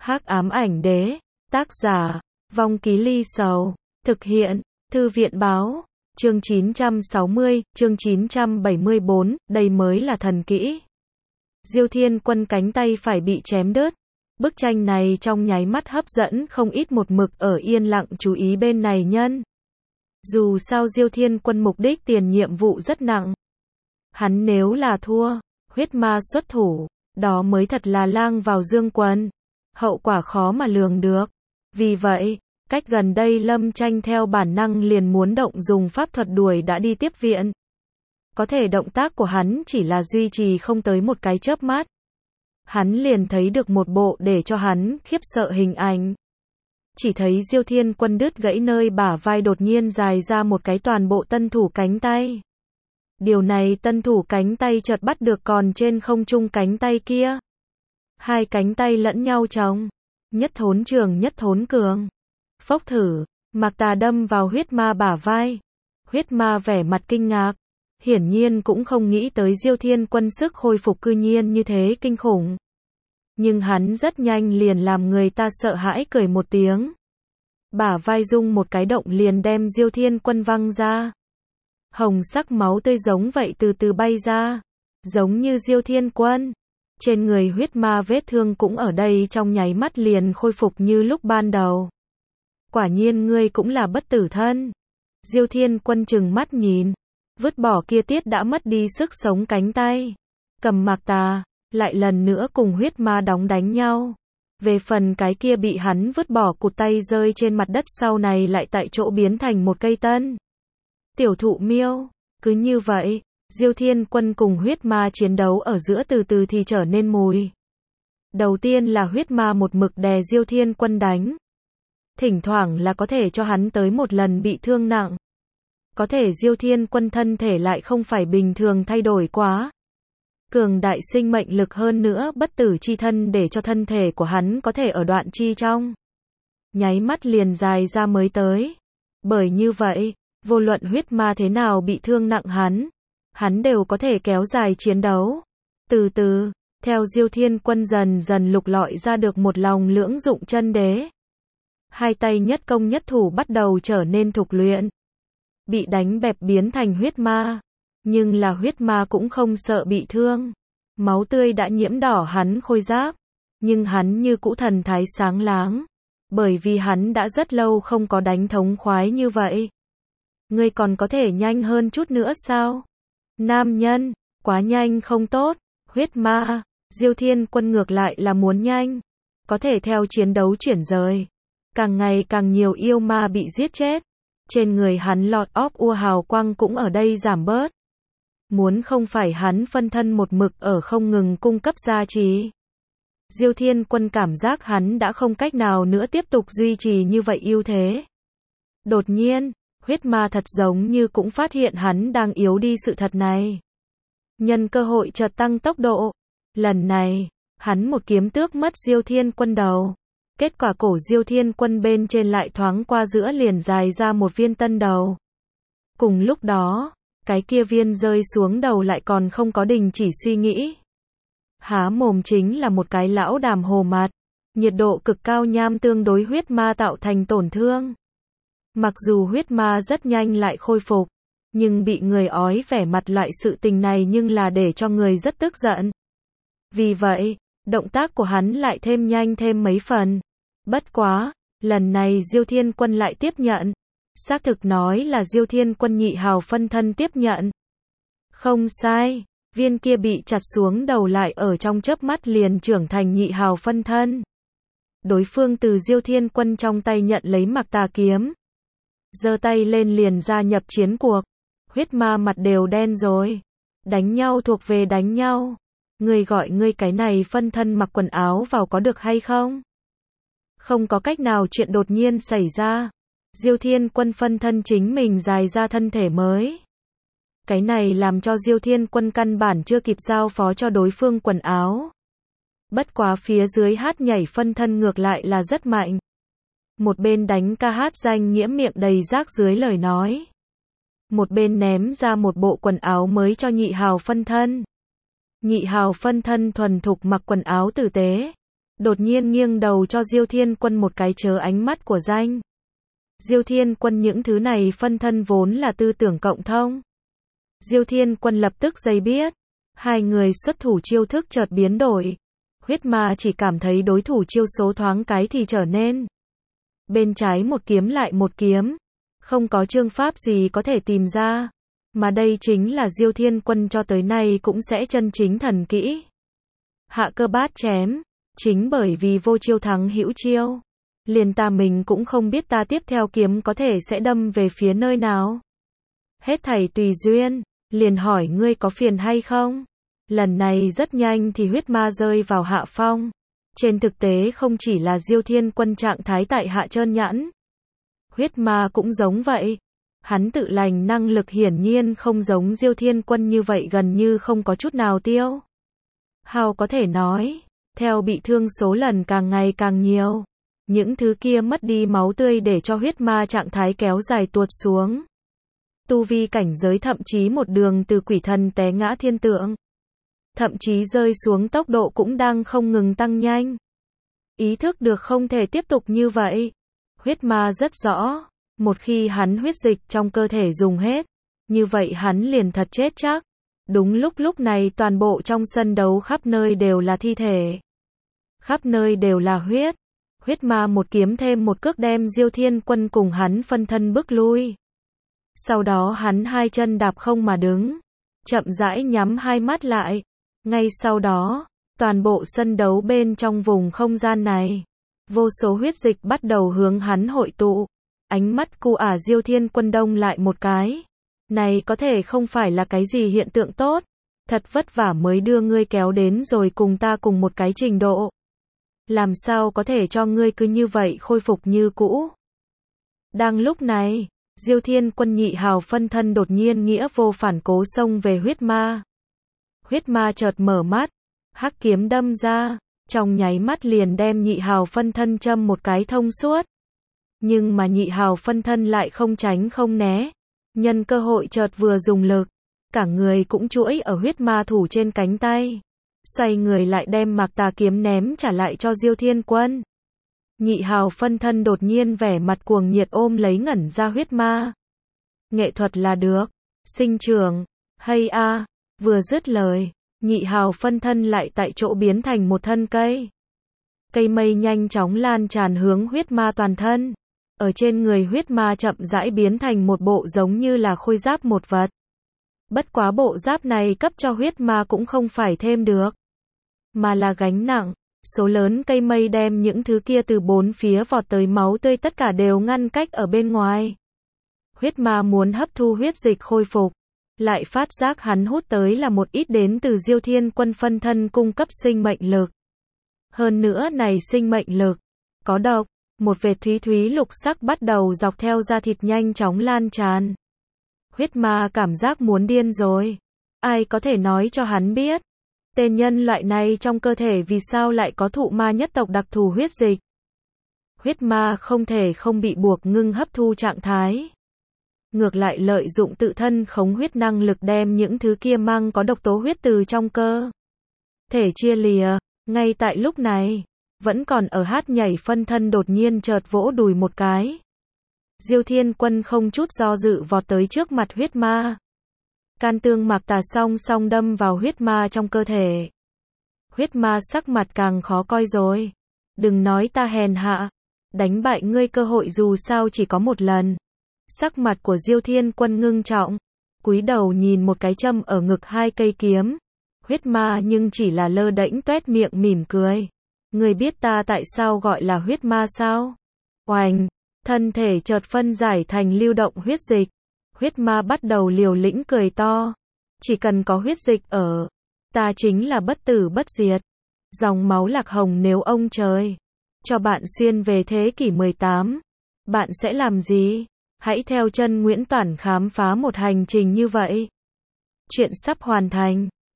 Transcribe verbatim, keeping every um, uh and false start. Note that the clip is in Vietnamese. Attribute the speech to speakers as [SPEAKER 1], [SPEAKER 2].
[SPEAKER 1] Hắc ám ảnh đế, tác giả, Vong Ký Ly Sầu, thực hiện, Thư viện báo, chương chín trăm sáu mươi, chương chín trăm bảy mươi bốn, đây mới là thần kỹ. Diêu Thiên Quân cánh tay phải bị chém đứt. Bức tranh này trong nháy mắt hấp dẫn không ít một mực ở yên lặng chú ý bên này nhân. Dù sao Diêu Thiên Quân mục đích tiền nhiệm vụ rất nặng. Hắn nếu là thua, huyết ma xuất thủ, đó mới thật là lang vào dương quần. Hậu quả khó mà lường được. Vì vậy, cách gần đây Lâm Tranh theo bản năng liền muốn động dùng pháp thuật đuổi đã đi tiếp viện. Có thể động tác của hắn chỉ là duy trì không tới một cái chớp mắt. Hắn liền thấy được một bộ để cho hắn khiếp sợ hình ảnh. Chỉ thấy Diêu Thiên Quân đứt gãy nơi bả vai đột nhiên dài ra một cái toàn bộ tân thủ cánh tay. Điều này tân thủ cánh tay chợt bắt được còn trên không trung cánh tay kia. Hai cánh tay lẫn nhau chồng. Nhất thốn trường nhất thốn cường. Phốc thử, Mạc Tà đâm vào huyết ma bả vai. Huyết ma vẻ mặt kinh ngạc. Hiển nhiên cũng không nghĩ tới Diêu Thiên Quân sức hồi phục cư nhiên như thế kinh khủng. Nhưng hắn rất nhanh liền làm người ta sợ hãi cười một tiếng. Bả vai rung một cái động liền đem Diêu Thiên Quân văng ra. Hồng sắc máu tươi giống vậy từ từ bay ra. Giống như Diêu Thiên Quân. Trên người huyết ma vết thương cũng ở đây trong nháy mắt liền khôi phục như lúc ban đầu. Quả nhiên ngươi cũng là bất tử thân. Diêu Thiên Quân trừng mắt nhìn. Vứt bỏ kia tiết đã mất đi sức sống cánh tay. Cầm Mạc Tà, lại lần nữa cùng huyết ma đóng đánh nhau. Về phần cái kia bị hắn vứt bỏ cụt tay rơi trên mặt đất sau này lại tại chỗ biến thành một cây tân. Tiểu thụ miêu, cứ như vậy, Diêu Thiên Quân cùng huyết ma chiến đấu ở giữa từ từ thì trở nên mùi. Đầu tiên là huyết ma một mực đè Diêu Thiên Quân đánh. Thỉnh thoảng là có thể cho hắn tới một lần bị thương nặng. Có thể Diêu Thiên Quân thân thể lại không phải bình thường thay đổi quá. Cường đại sinh mệnh lực hơn nữa bất tử chi thân để cho thân thể của hắn có thể ở đoạn chi trong. Nháy mắt liền dài ra mới tới. Bởi như vậy, vô luận huyết ma thế nào bị thương nặng hắn, hắn đều có thể kéo dài chiến đấu. Từ từ, theo Diêu Thiên Quân dần dần lục lọi ra được một lòng lưỡng dụng chân đế. Hai tay nhất công nhất thủ bắt đầu trở nên thục luyện. Bị đánh bẹp biến thành huyết ma. Nhưng là huyết ma cũng không sợ bị thương. Máu tươi đã nhiễm đỏ hắn khôi giáp. Nhưng hắn như cũ thần thái sáng láng. Bởi vì hắn đã rất lâu không có đánh thống khoái như vậy. Ngươi còn có thể nhanh hơn chút nữa sao? Nam nhân, quá nhanh không tốt. Huyết ma, Diêu Thiên Quân ngược lại là muốn nhanh. Có thể theo chiến đấu chuyển rời. Càng ngày càng nhiều yêu ma bị giết chết. Trên người hắn lọt óp ua hào quang cũng ở đây giảm bớt. Muốn không phải hắn phân thân một mực ở không ngừng cung cấp gia trì. Diêu Thiên Quân cảm giác hắn đã không cách nào nữa tiếp tục duy trì như vậy ưu thế. Đột nhiên, huyết ma thật giống như cũng phát hiện hắn đang yếu đi sự thật này. Nhân cơ hội chợt tăng tốc độ. Lần này, hắn một kiếm tước mất Diêu Thiên Quân đầu. Kết quả cổ Diêu Thiên Quân bên trên lại thoáng qua giữa liền dài ra một viên tân đầu. Cùng lúc đó, cái kia viên rơi xuống đầu lại còn không có đình chỉ suy nghĩ. Há mồm chính là một cái lão đàm hồ mặt. Nhiệt độ cực cao nham tương đối huyết ma tạo thành tổn thương. Mặc dù huyết ma rất nhanh lại khôi phục, nhưng bị người ói vẻ mặt loại sự tình này nhưng là để cho người rất tức giận. Vì vậy, động tác của hắn lại thêm nhanh thêm mấy phần. Bất quá, lần này Diêu Thiên Quân lại tiếp nhận. Xác thực nói là Diêu Thiên Quân nhị hào phân thân tiếp nhận. Không sai, viên kia bị chặt xuống đầu lại ở trong chớp mắt liền trưởng thành nhị hào phân thân. Đối phương từ Diêu Thiên Quân trong tay nhận lấy Mạc Tà kiếm. Giơ tay lên liền gia nhập chiến cuộc. Huyết ma mặt đều đen rồi. Đánh nhau thuộc về đánh nhau. Ngươi gọi ngươi cái này phân thân mặc quần áo vào có được hay không? Không có cách nào chuyện đột nhiên xảy ra. Diêu Thiên Quân phân thân chính mình dài ra thân thể mới. Cái này làm cho Diêu Thiên Quân căn bản chưa kịp giao phó cho đối phương quần áo. Bất quá phía dưới hát nhảy phân thân ngược lại là rất mạnh. Một bên đánh ca hát danh nghĩa miệng đầy rác dưới lời nói. Một bên ném ra một bộ quần áo mới cho nhị hào phân thân. Nhị hào phân thân thuần thục mặc quần áo tử tế. đột nhiên nghiêng đầu cho Diêu Thiên Quân một cái chớ ánh mắt của danh. Diêu Thiên Quân những thứ này phân thân vốn là tư tưởng cộng thông. Diêu Thiên Quân lập tức dây biết. Hai người xuất thủ chiêu thức chợt biến đổi. Huyết ma chỉ cảm thấy đối thủ chiêu số thoáng cái thì trở nên. Bên trái một kiếm lại một kiếm. Không có chương pháp gì có thể tìm ra. Mà đây chính là Diêu Thiên Quân cho tới nay cũng sẽ chân chính thần kỹ. Hạ cơ bát chém. Chính bởi vì vô chiêu thắng hữu chiêu. Liền ta mình cũng không biết ta tiếp theo kiếm có thể sẽ đâm về phía nơi nào. Hết thảy tùy duyên. Liền hỏi ngươi có phiền hay không? Lần này rất nhanh thì huyết ma rơi vào hạ phong. Trên thực tế không chỉ là Diêu Thiên Quân trạng thái tại hạ trơn nhãn. Huyết ma cũng giống vậy. Hắn tự lành năng lực hiển nhiên không giống Diêu Thiên Quân như vậy gần như không có chút nào tiêu. Hào có thể nói, theo bị thương số lần càng ngày càng nhiều. Những thứ kia mất đi máu tươi để cho huyết ma trạng thái kéo dài tuột xuống. Tu vi cảnh giới thậm chí một đường từ quỷ thần té ngã thiên tượng. Thậm chí rơi xuống tốc độ cũng đang không ngừng tăng nhanh. Ý thức được không thể tiếp tục như vậy. Huyết ma rất rõ, một khi hắn huyết dịch trong cơ thể dùng hết, như vậy hắn liền thật chết chắc. Đúng lúc lúc này toàn bộ trong sân đấu khắp nơi đều là thi thể. Khắp nơi đều là huyết. Huyết ma một kiếm thêm một cước đem Diêu Thiên Quân cùng hắn phân thân bức lui. Sau đó hắn hai chân đạp không mà đứng, chậm rãi nhắm hai mắt lại. Ngay sau đó, toàn bộ sân đấu bên trong vùng không gian này, vô số huyết dịch bắt đầu hướng hắn hội tụ. Ánh mắt cu ả Diêu Thiên Quân đông lại một cái. Này có thể không phải là cái gì hiện tượng tốt. Thật vất vả mới đưa ngươi kéo đến rồi cùng ta cùng một cái trình độ. Làm sao có thể cho ngươi cứ như vậy khôi phục như cũ. Đang lúc này, Diêu Thiên Quân nhị hào phân thân đột nhiên nghĩa vô phản cố xông về huyết ma. Huyết ma chợt mở mắt, hắc kiếm đâm ra, trong nháy mắt liền đem nhị hào phân thân châm một cái thông suốt. Nhưng mà nhị hào phân thân lại không tránh không né, nhân cơ hội chợt vừa dùng lực, cả người cũng chuỗi ở huyết ma thủ trên cánh tay. Xoay người lại đem Mạc Tà kiếm ném trả lại cho Diêu Thiên Quân. Nhị hào phân thân đột nhiên vẻ mặt cuồng nhiệt ôm lấy ngẩn ra huyết ma. Nghệ thuật là được, sinh trưởng, hay a. Vừa dứt lời, nhị hào phân thân lại tại chỗ biến thành một thân cây. Cây mây nhanh chóng lan tràn hướng huyết ma toàn thân. Ở trên người huyết ma chậm rãi biến thành một bộ giống như là khôi giáp một vật. Bất quá bộ giáp này cấp cho huyết ma cũng không phải thêm được, mà là gánh nặng. Số lớn cây mây đem những thứ kia từ bốn phía vọt tới máu tươi tất cả đều ngăn cách ở bên ngoài. Huyết ma muốn hấp thu huyết dịch khôi phục, lại phát giác hắn hút tới là một ít đến từ Diêu Thiên Quân phân thân cung cấp sinh mệnh lực. Hơn nữa này sinh mệnh lực có độc, một vệt thúy thúy lục sắc bắt đầu dọc theo da thịt nhanh chóng lan tràn. Huyết ma cảm giác muốn điên rồi. Ai có thể nói cho hắn biết, tên nhân loại này trong cơ thể vì sao lại có thụ ma nhất tộc đặc thù huyết dịch. Huyết ma không thể không bị buộc ngưng hấp thu trạng thái. Ngược lại lợi dụng tự thân khống huyết năng lực đem những thứ kia mang có độc tố huyết từ trong cơ thể chia lìa. Ngay tại lúc này, vẫn còn ở hát nhảy phân thân đột nhiên chợt vỗ đùi một cái. Diêu Thiên Quân không chút do dự vọt tới trước mặt huyết ma. Can tương Mạc Tà song song đâm vào huyết ma trong cơ thể. Huyết ma sắc mặt càng khó coi rồi. Đừng nói ta hèn hạ, đánh bại ngươi cơ hội dù sao chỉ có một lần. Sắc mặt của Diêu Thiên Quân ngưng trọng, cúi đầu nhìn một cái châm ở ngực hai cây kiếm. Huyết ma nhưng chỉ là lơ đễnh toét miệng mỉm cười. Ngươi biết ta tại sao gọi là huyết ma sao? Oành, thân thể chợt phân giải thành lưu động huyết dịch. Huyết ma bắt đầu liều lĩnh cười to. Chỉ cần có huyết dịch ở, ta chính là bất tử bất diệt. Dòng máu lạc hồng nếu ông trời cho bạn xuyên về thế kỷ mười tám, bạn sẽ làm gì? Hãy theo chân Nguyễn Toản khám phá một hành trình như vậy. Chuyện sắp hoàn thành.